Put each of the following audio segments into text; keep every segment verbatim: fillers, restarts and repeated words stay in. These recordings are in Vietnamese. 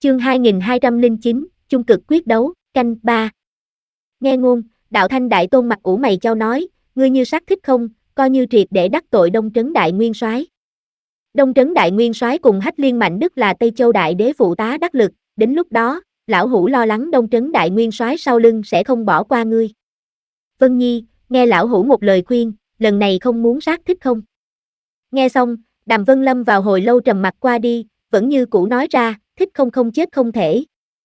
Chương hai nghìn hai trăm lẻ chín, chung cực quyết đấu, canh ba. Nghe ngôn, Đạo Thanh Đại Tôn mặt ủ mày chau nói, ngươi như xác thích không, coi như triệt để đắc tội Đông Trấn Đại Nguyên Soái. Đông Trấn Đại Nguyên Soái cùng Hách Liên Mạnh Đức là Tây Châu Đại Đế phụ tá đắc lực, đến lúc đó, lão hủ lo lắng Đông Trấn Đại Nguyên Soái sau lưng sẽ không bỏ qua ngươi. Vân Nhi, nghe lão hủ một lời khuyên, lần này không muốn xác thích không. Nghe xong, Đàm Vân lâm vào hồi lâu trầm mặc qua đi, vẫn như cũ nói ra, thích không không chết không thể.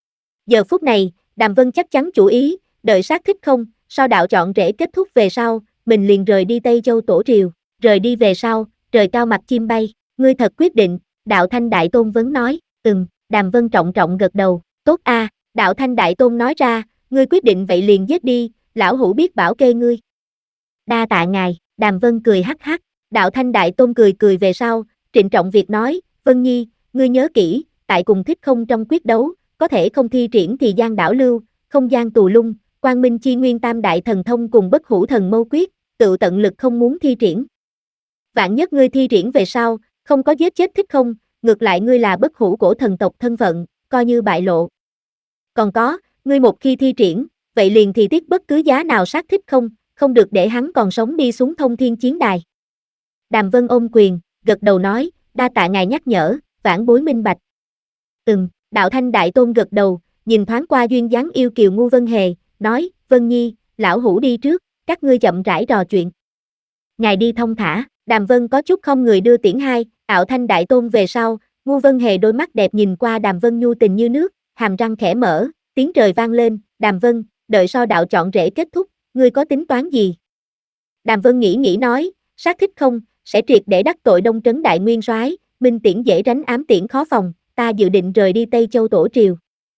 Giờ phút này, Đàm Vân chắc chắn chủ ý, đợi xác thích không, sau đạo chọn rễ kết thúc về sau, mình liền rời đi Tây Châu Tổ Triều, rời đi về sau, trời cao mặt chim bay, ngươi thật quyết định, Đạo Thanh Đại Tôn vấn nói, ừm, Đàm Vân trọng trọng gật đầu, tốt a, Đạo Thanh Đại Tôn nói ra, ngươi quyết định vậy liền giết đi, lão hủ biết bảo kê ngươi. Đa tạ ngài, Đàm Vân cười hắc hắc, Đạo Thanh Đại Tôn cười cười về sau, trịnh trọng việc nói, Vân Nhi, ngươi nhớ kỹ, tại cùng thích không trong quyết đấu, có thể không thi triển thì gian đảo lưu, không gian tù lung, quang minh chi nguyên tam đại thần thông cùng bất hủ thần mâu quyết, tự tận lực không muốn thi triển. Vạn nhất ngươi thi triển về sau, không có giết chết thích không, ngược lại ngươi là bất hủ của thần tộc thân phận, coi như bại lộ. Còn có, ngươi một khi thi triển, vậy liền thì tiếc bất cứ giá nào sát thích không, không được để hắn còn sống đi xuống thông thiên chiến đài. Đàm Vân ôm quyền, gật đầu nói, đa tạ ngài nhắc nhở, vãn bối minh bạch. Ừm, Đạo Thanh Đại Tôn gật đầu, nhìn thoáng qua duyên dáng yêu kiều Ngu Vân Hề, nói, Vân Nhi, lão hủ đi trước, các ngươi chậm rãi trò chuyện. Ngài đi thông thả, Đàm Vân có chút không người đưa tiễn hai, Đạo Thanh Đại Tôn về sau, Ngu Vân Hề đôi mắt đẹp nhìn qua Đàm Vân nhu tình như nước, hàm răng khẽ mở, tiếng trời vang lên, Đàm Vân, đợi sau đạo chọn rễ kết thúc, ngươi có tính toán gì? Đàm Vân nghĩ nghĩ nói, xác thích không, sẽ triệt để đắc tội Đông Trấn Đại Nguyên Soái, minh tiễn dễ tránh ám tiễn khó phòng, ta dự định rời đi Tây Châu Tổ Triều.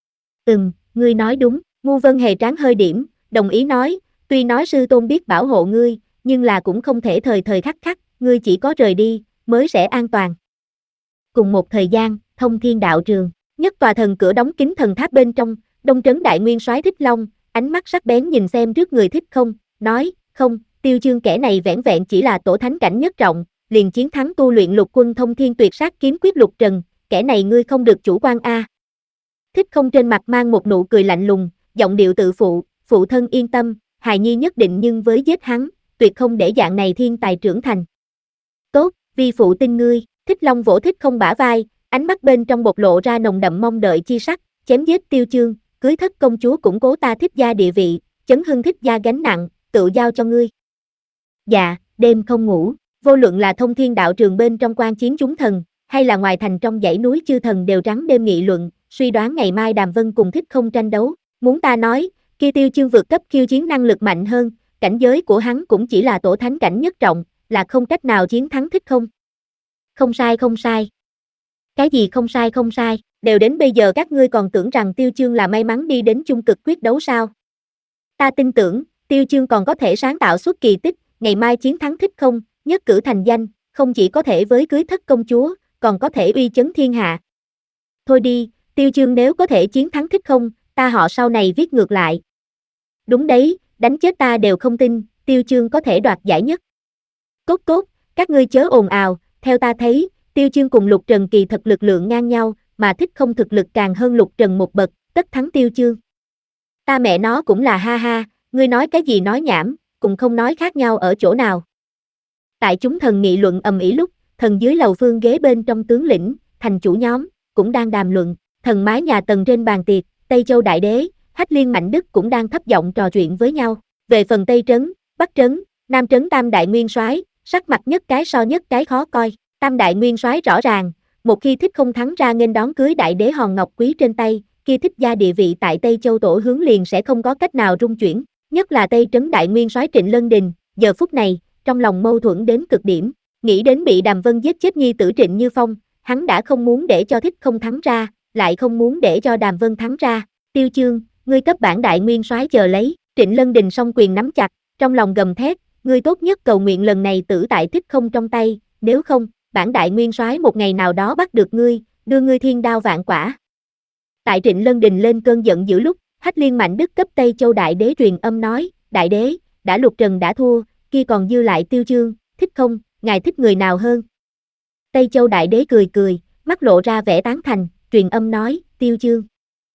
Ừm, ngươi nói đúng, Ngu Vân Hề trán hơi điểm, đồng ý nói, tuy nói sư tôn biết bảo hộ ngươi, nhưng là cũng không thể thời thời khắc khắc, ngươi chỉ có rời đi, mới sẽ an toàn. Cùng một thời gian, Thông Thiên Đạo Trường, nhất tòa thần cửa đóng kín thần tháp bên trong, Đông Trấn Đại Nguyên Soái Thích Long, ánh mắt sắc bén nhìn xem trước người Thích không, nói, không, Tiêu Chương kẻ này vẻn vẹn chỉ là tổ thánh cảnh nhất trọng, liền chiến thắng tu luyện lục quân thông thiên tuyệt sát kiếm quyết lục trần, kẻ này ngươi không được chủ quan a. Thích không trên mặt mang một nụ cười lạnh lùng, giọng điệu tự phụ, phụ thân yên tâm, hài nhi nhất định nhưng với giết hắn, tuyệt không để dạng này thiên tài trưởng thành. Tốt, vi phụ tin ngươi, Thích Long vỗ Thích không bả vai, ánh mắt bên trong bộc lộ ra nồng đậm mong đợi chi sắc, chém giết Tiêu Chương, cưới thất công chúa củng cố ta Thích gia địa vị, chấn hưng Thích gia gánh nặng, tự giao cho ngươi. Dạ, đêm không ngủ, vô luận là Thông Thiên Đạo Trường bên trong quan chiến chúng thần, hay là ngoài thành trong dãy núi chư thần đều trắng đêm nghị luận, suy đoán ngày mai Đàm Vân cùng Thích không tranh đấu, muốn ta nói, kia Tiêu Chương vượt cấp khiêu chiến năng lực mạnh hơn, cảnh giới của hắn cũng chỉ là tổ thánh cảnh nhất trọng, là không cách nào chiến thắng Thích không. Không sai không sai. Cái gì không sai không sai, đều đến bây giờ các ngươi còn tưởng rằng Tiêu Chương là may mắn đi đến chung cực quyết đấu sao? Ta tin tưởng, Tiêu Chương còn có thể sáng tạo suốt kỳ tích, ngày mai chiến thắng Thích không, nhất cử thành danh, không chỉ có thể với cưới thất công chúa, còn có thể uy chấn thiên hạ. Thôi đi, Tiêu Chương nếu có thể chiến thắng Thích không, ta họ sau này viết ngược lại. Đúng đấy, đánh chết ta đều không tin, Tiêu Chương có thể đoạt giải nhất. Cốt cốt, các ngươi chớ ồn ào, theo ta thấy, Tiêu Chương cùng Lục Trần kỳ thật lực lượng ngang nhau, mà Thích không thực lực càng hơn Lục Trần một bậc, tất thắng Tiêu Chương. Ta mẹ nó cũng là ha ha, ngươi nói cái gì nói nhảm, cũng không nói khác nhau ở chỗ nào. Tại chúng thần nghị luận ầm ĩ lúc, thần dưới lầu phương ghế bên trong tướng lĩnh, thành chủ nhóm, cũng đang đàm luận, thần mái nhà tầng trên bàn tiệc, Tây Châu Đại Đế, Hách Liên Mạnh Đức cũng đang thấp giọng trò chuyện với nhau. Về phần Tây Trấn, Bắc Trấn, Nam Trấn Tam Đại Nguyên Soái, sắc mặt nhất cái so nhất cái khó coi. Tam Đại Nguyên Soái rõ ràng, một khi Thích không thắng ra nghênh đón cưới Đại Đế hòn ngọc quý trên tay, kia Thích gia địa vị tại Tây Châu Tổ hướng liền sẽ không có cách nào rung chuyển. Nhất là Tây Trấn Đại Nguyên Soái Trịnh Lân Đình, giờ phút này, trong lòng mâu thuẫn đến cực điểm, nghĩ đến bị Đàm Vân giết chết nhi tử Trịnh Như Phong, hắn đã không muốn để cho Thích không thắng ra, lại không muốn để cho Đàm Vân thắng ra. Tiêu Chương, ngươi cấp bản Đại Nguyên Soái chờ lấy, Trịnh Lân Đình song quyền nắm chặt, trong lòng gầm thét, ngươi tốt nhất cầu nguyện lần này tử tại Thích không trong tay, nếu không, bản Đại Nguyên Soái một ngày nào đó bắt được ngươi, đưa ngươi thiên đao vạn quả. Tại Trịnh Lân Đình lên cơn giận dữ lúc, Hách Liên Mạnh Đức cấp Tây Châu Đại Đế truyền âm nói, Đại Đế, đã Lục Trần đã thua, kia còn dư lại Tiêu Chương, thích không, ngài thích người nào hơn? Tây Châu Đại Đế cười cười, mắt lộ ra vẻ tán thành, truyền âm nói, Tiêu Chương.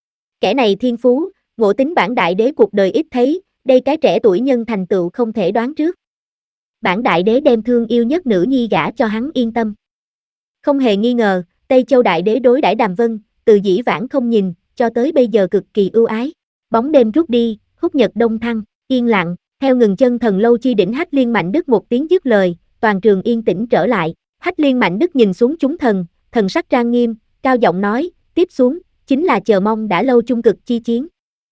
Kẻ này thiên phú, ngộ tính bản đại đế cuộc đời ít thấy, đây cái trẻ tuổi nhân thành tựu không thể đoán trước. Bản đại đế đem thương yêu nhất nữ nhi gả cho hắn yên tâm. Không hề nghi ngờ, Tây Châu đại đế đối đãi Đàm Vân, từ dĩ vãng không nhìn, cho tới bây giờ cực kỳ ưu ái. Bóng đêm rút đi, húc nhật đông thăng, yên lặng, theo ngừng chân thần lâu chi đỉnh Hách Liên Mạnh Đức một tiếng dứt lời, toàn trường yên tĩnh trở lại. Hách Liên Mạnh Đức nhìn xuống chúng thần, thần sắc trang nghiêm, cao giọng nói, tiếp xuống, chính là chờ mong đã lâu chung cực chi chiến.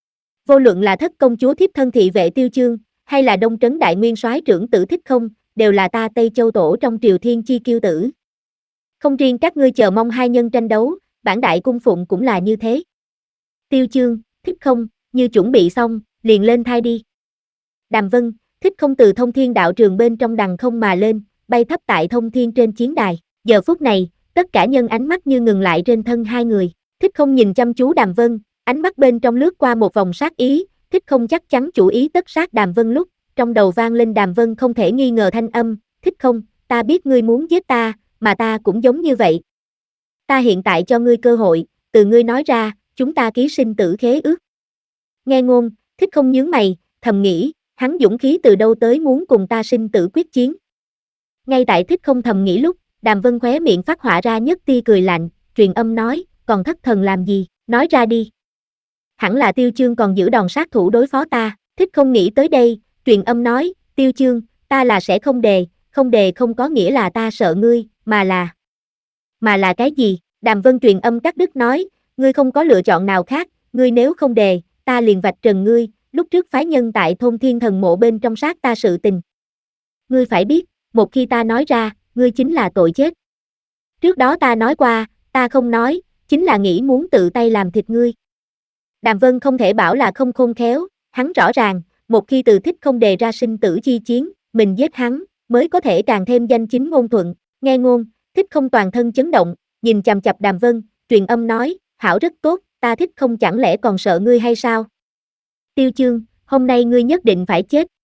Vô luận là thất công chúa thiếp thân thị vệ Tiêu Chương, hay là Đông Trấn đại nguyên soái trưởng tử Thích Không, đều là ta Tây Châu tổ trong triều thiên chi kiêu tử. Không riêng các ngươi chờ mong hai nhân tranh đấu, bản đại cung phụng cũng là như thế. Tiêu Chương, Thích Không, như chuẩn bị xong, liền lên thai đi. Đàm Vân, Thích Không từ Thông Thiên đạo trường bên trong đằng không mà lên, bay thấp tại Thông Thiên trên chiến đài. Giờ phút này, tất cả nhân ánh mắt như ngừng lại trên thân hai người. Thích Không nhìn chăm chú Đàm Vân, ánh mắt bên trong lướt qua một vòng sát ý, Thích Không chắc chắn chủ ý tất sát Đàm Vân lúc, trong đầu vang lên Đàm Vân không thể nghi ngờ thanh âm, Thích Không, ta biết ngươi muốn giết ta, mà ta cũng giống như vậy. Ta hiện tại cho ngươi cơ hội, từ ngươi nói ra, chúng ta ký sinh tử khế ước. Nghe ngôn, Thích Không nhướng mày, thầm nghĩ, hắn dũng khí từ đâu tới muốn cùng ta sinh tử quyết chiến. Ngay tại Thích Không thầm nghĩ lúc, Đàm Vân khóe miệng phát họa ra nhất tia cười lạnh, truyền âm nói, còn thất thần làm gì, nói ra đi. Hẳn là Tiêu Chương còn giữ đòn sát thủ đối phó ta. Thích Không nghĩ tới đây, truyền âm nói, Tiêu Chương, ta là sẽ không đề, không đề không có nghĩa là ta sợ ngươi, mà là... Mà là cái gì? Đàm Vân truyền âm cắt đứt nói, ngươi không có lựa chọn nào khác, ngươi nếu không đề, ta liền vạch trần ngươi, lúc trước phái nhân tại thôn Thiên Thần Mộ bên trong sát ta sự tình. Ngươi phải biết, một khi ta nói ra, ngươi chính là tội chết. Trước đó ta nói qua, ta không nói, chính là nghĩ muốn tự tay làm thịt ngươi. Đàm Vân không thể bảo là không khôn khéo, hắn rõ ràng, một khi từ Thích Không đề ra sinh tử chi chiến, mình giết hắn, mới có thể càng thêm danh chính ngôn thuận. Nghe ngôn, Thích Không toàn thân chấn động, nhìn chằm chằm Đàm Vân, truyền âm nói, hảo rất tốt, ta Thích Không chẳng lẽ còn sợ ngươi hay sao? Tiêu Chương, hôm nay ngươi nhất định phải chết.